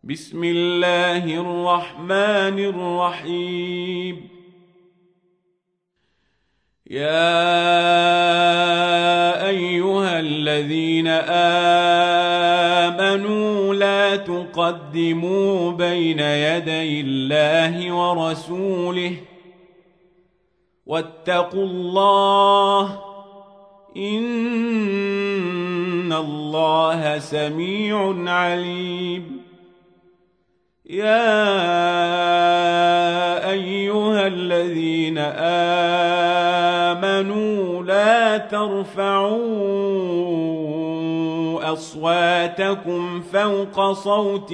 بسم الله الرحمن الرحيم. يا أيها الذين آمنوا لا تقدموا بين يدي الله ورسوله واتقوا الله إن الله سميع عليم. يا أيها الذين آمنوا لا ترفعوا أصواتكم فوق صوت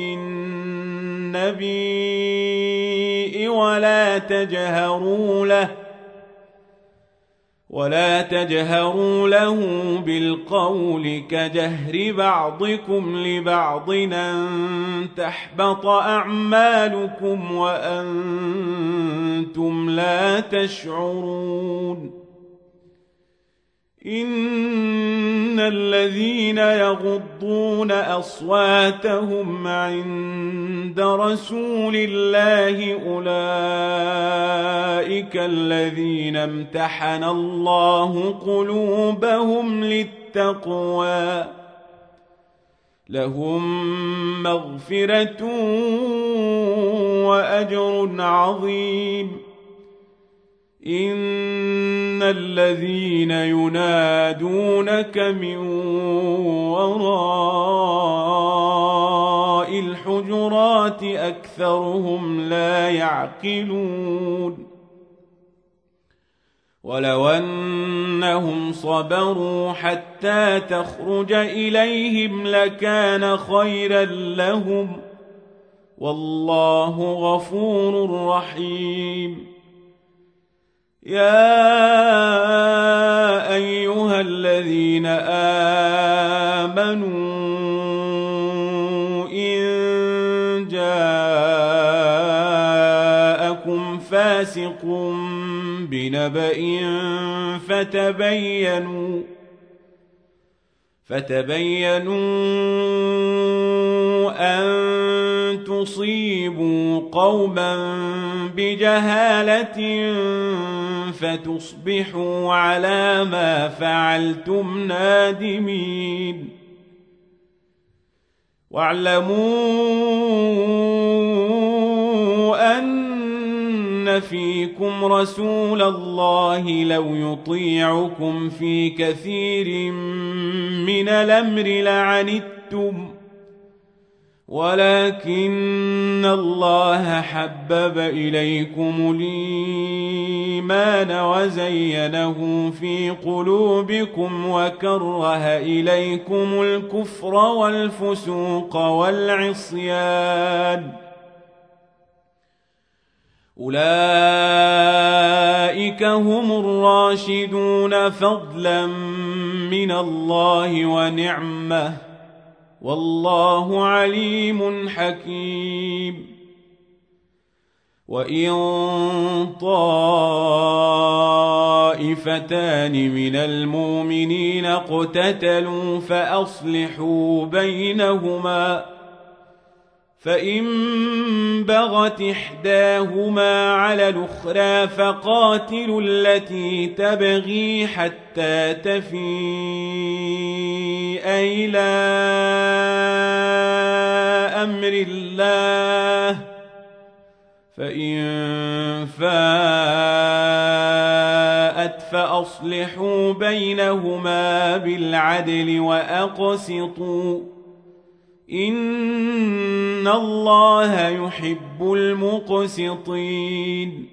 النبي ولا تجهروا له بالقول كجهر بعضكم لبعض أن تحبط أعمالكم وأنتم لا تشعرون. إن الذين يغضون أصواتهم عند رسول الله أولئك الذين امتحن الله قلوبهم للتقوى لهم مغفرة وأجر عظيم. إن الذين ينادونك من وراء الحجرات أكثرهم لا يعقلون. ولو أنهم صبروا حتى تخرج إليهم لكان خيرا لهم والله غفور رحيم. يا أيها الذين آمنوا إن جاءكم فاسق بنبأ فتبينوا أن تصيبوا قوما بجهالة فتصبحوا على ما فعلتم نادمين. واعلموا أن فيكم رسول الله لو يطيعكم في كثير من الأمر لعنتم ولكن الله حبب إليكم الإيمان وزينه في قلوبكم وكره إليكم الكفر والفسوق والعصيان أولئك هم الراشدون فضلا من الله ونعمة والله عليم حكيم. وإن طائفتان من المؤمنين اقتتلوا فأصلحوا بينهما فإن بغت إحداهما على الأخرى فقاتلوا التي تبغي حتى تفيء إلى أمر الله فإن فاءت فأصلحوا بينهما بالعدل وأقسطوا إن الله يحب المقسطين.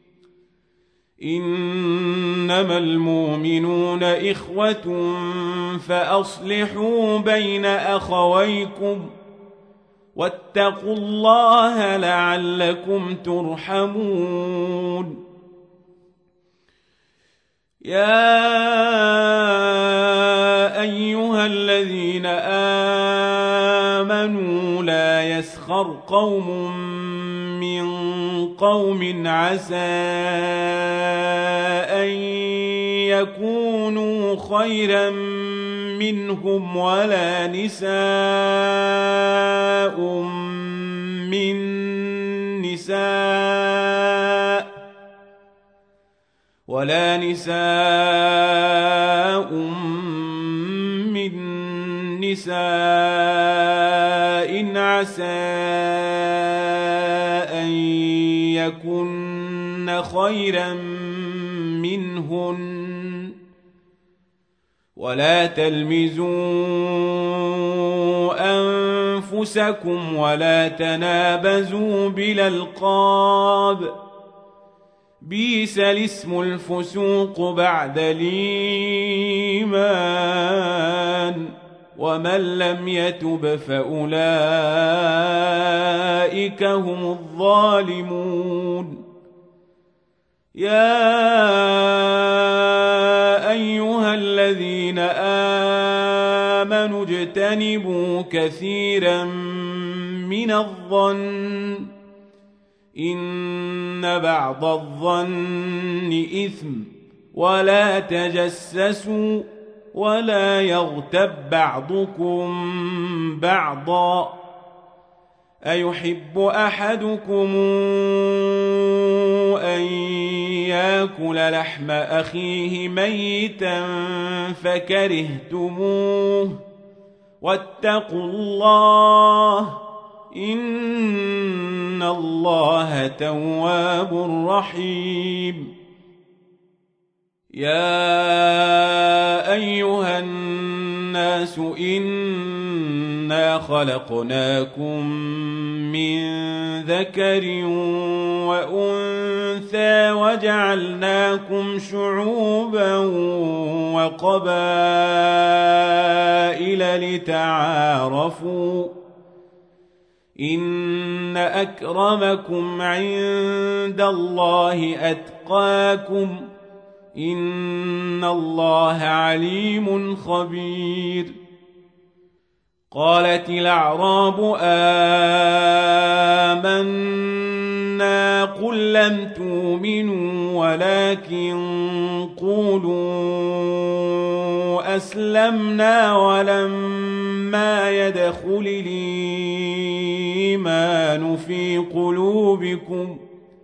إنما المؤمنون إخوة فأصلحوا بين أخويكم واتقوا الله لعلكم ترحمون. يا أيها الذين آمنوا لا يسخر قوم من قوم عسى أن يكونوا خيرا منهم ولا نساء من نساء ولا نساء من نساء عسى أن يكن خيرا منهن ولا تلمزوا أنفسكم ولا تنابزوا بالألقاب بئس الاسم الفسوق بعد الإيمان ومن لم يتب فأولئك هم الظالمون يا أيها الذين آمنوا اجتنبوا كثيرا من الظن إن بعض الظن إثم ولا تجسسوا ولا يغتب بعضكم بعضا أيحب أحدكم أن يأكل لحم أخيه ميتا فكرهتموه واتقوا الله إن الله تواب رحيم يا أيها الناس إنا خلقناكم من ذكر وأنثى وجعلناكم شعوبا وقبائل لتعارفوا إن أكرمكم عند الله أتقاكم إن الله عليم خبير قالت الأعراب آمنا قل لم تؤمنوا ولكن قولوا أسلمنا ولما يدخل الإيمان في قلوبكم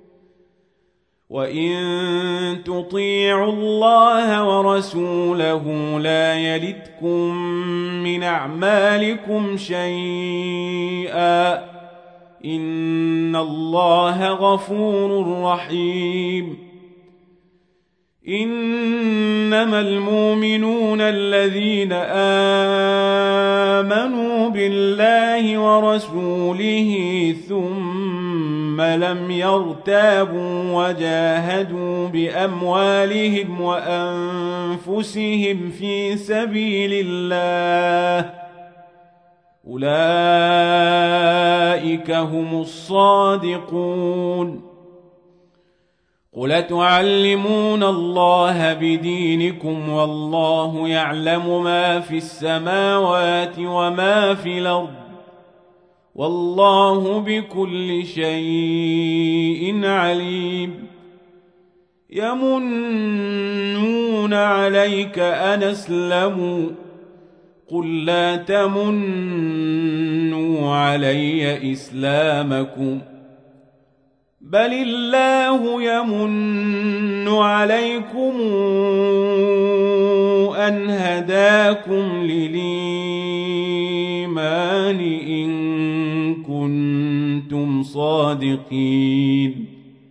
وإن تطيعوا الله ورسوله لا يلتكم من أعمالكم شيئا إن الله غفور رحيم إنما المؤمنون الذين آمنوا بالله ورسوله ثم لم يرتابوا وجاهدوا بأموالهم وأنفسهم في سبيل الله أولئك هم الصادقون قل تعلمون الله بدينكم والله يعلم ما في السماوات وما في الأرض والله بكل شيء عليم يمنون عليك أن أسلموا قل لا تمنوا علي إسلامكم بل الله يمن عليكم أن هداكم للإيمان إن كنتم صادقين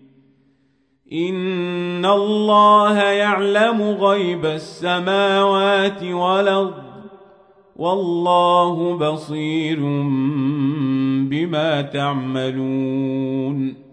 إن الله يعلم غيب السماوات والأرض والله بصير بما تعملون